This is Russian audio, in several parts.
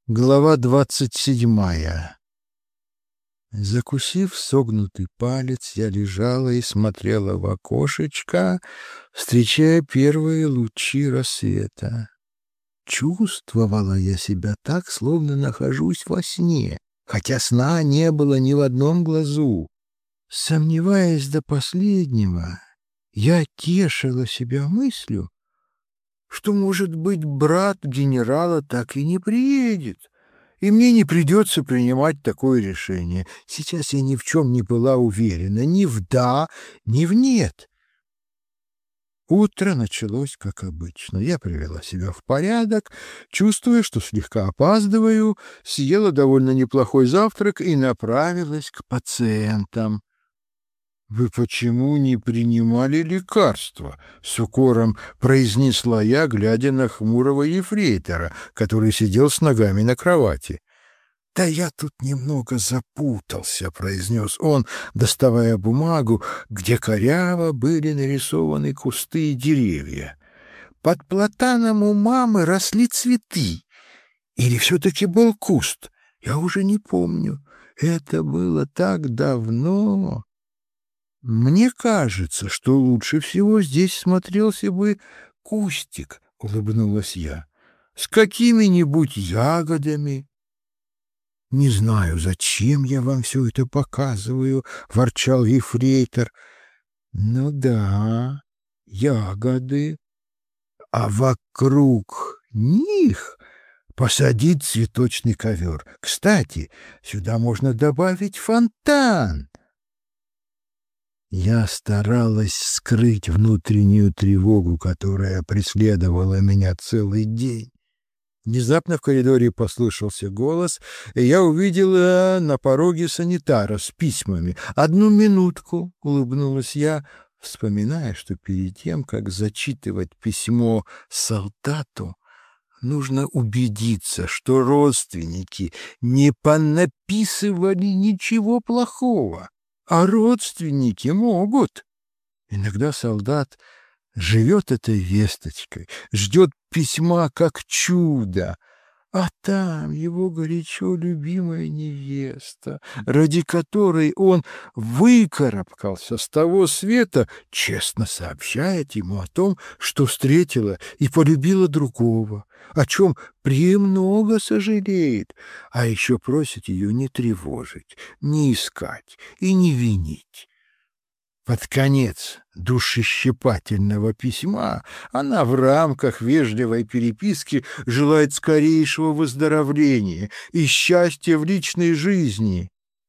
Глава 27. Закусив согнутый палец, я лежала и смотрела в окошечко, встречая первые лучи рассвета. Чувствовала я себя так, словно нахожусь во сне, хотя сна не было ни в одном глазу. Сомневаясь до последнего, я тешила себя мыслью, что, может быть, брат генерала так и не приедет, и мне не придется принимать такое решение. Сейчас я ни в чем не была уверена, ни в «да», ни в «нет». Утро началось, как обычно. Я привела себя в порядок, чувствуя, что слегка опаздываю, съела довольно неплохой завтрак и направилась к пациентам. «Вы почему не принимали лекарства?» — с укором произнесла я, глядя на хмурого ефрейтора, который сидел с ногами на кровати. «Да я тут немного запутался», — произнес он, доставая бумагу, где коряво были нарисованы кусты и деревья. «Под платаном у мамы росли цветы. Или все-таки был куст? Я уже не помню. Это было так давно». «Мне кажется, что лучше всего здесь смотрелся бы кустик», — улыбнулась я, — «с какими-нибудь ягодами». «Не знаю, зачем я вам все это показываю», — ворчал ефрейтор. «Ну да, ягоды, а вокруг них посадить цветочный ковер. Кстати, сюда можно добавить фонтан». Я старалась скрыть внутреннюю тревогу, которая преследовала меня целый день. Внезапно в коридоре послышался голос, и я увидела на пороге санитара с письмами. «Одну минутку», — улыбнулась я, вспоминая, что перед тем, как зачитывать письмо солдату, нужно убедиться, что родственники не понаписывали ничего плохого. А родственники могут. Иногда солдат живет этой весточкой, ждет письма как чудо, а там его горячо любимая невеста, ради которой он выкарабкался с того света, честно сообщает ему о том, что встретила и полюбила другого, о чем премного сожалеет, а еще просит ее не тревожить, не искать и не винить. Под конец душещипательного письма она в рамках вежливой переписки желает скорейшего выздоровления и счастья в личной жизни.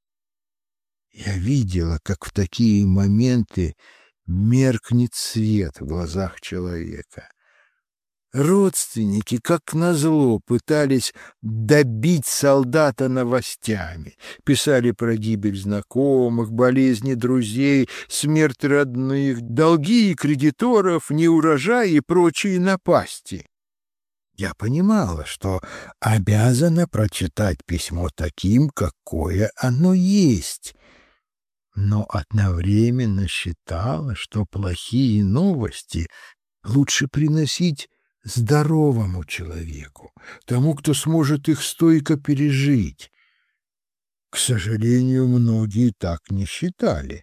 Я видела, как в такие моменты меркнет свет в глазах человека. Родственники, как назло, пытались добить солдата новостями. Писали про гибель знакомых, болезни друзей, смерть родных, долги и кредиторов, неурожай и прочие напасти. Я понимала, что обязана прочитать письмо таким, какое оно есть, но одновременно считала, что плохие новости лучше приносить здоровому человеку, тому, кто сможет их стойко пережить. К сожалению, многие так не считали.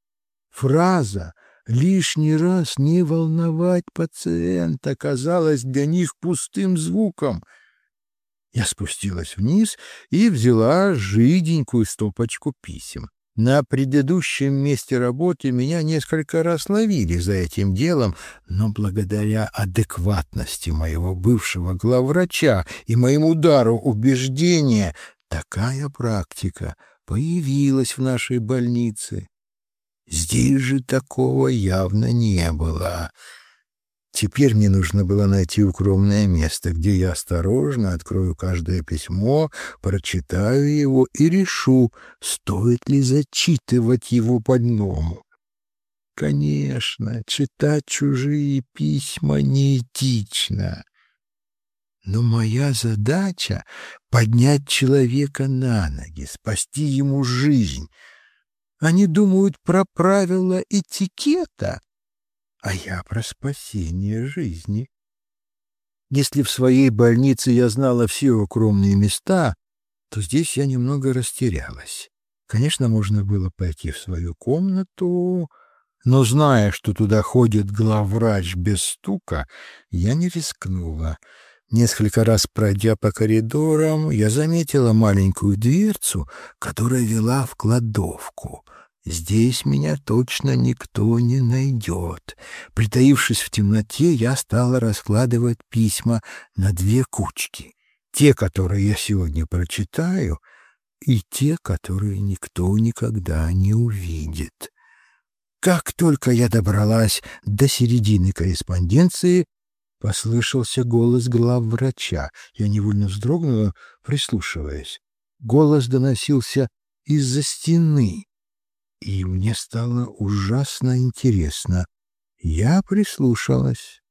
Фраза «лишний раз не волновать пациента» казалась для них пустым звуком. Я спустилась вниз и взяла жиденькую стопочку писем. На предыдущем месте работы меня несколько раз ловили за этим делом, но благодаря адекватности моего бывшего главврача и моему дару убеждения такая практика появилась в нашей больнице. Здесь же такого явно не было. Теперь мне нужно было найти укромное место, где я осторожно открою каждое письмо, прочитаю его и решу, стоит ли зачитывать его больному. Конечно, читать чужие письма неэтично, но моя задача — поднять человека на ноги, спасти ему жизнь. Они думают про правила этикета, а я про спасение жизни. Если в своей больнице я знала все укромные места, то здесь я немного растерялась. Конечно, можно было пойти в свою комнату, но, зная, что туда ходит главврач без стука, я не рискнула. Несколько раз пройдя по коридорам, я заметила маленькую дверцу, которая вела в кладовку. Здесь меня точно никто не найдет. Притаившись в темноте, я стала раскладывать письма на две кучки. Те, которые я сегодня прочитаю, и те, которые никто никогда не увидит. Как только я добралась до середины корреспонденции, послышался голос главврача. Я невольно вздрогнула, прислушиваясь. Голос доносился из-за стены, и мне стало ужасно интересно. Я прислушалась.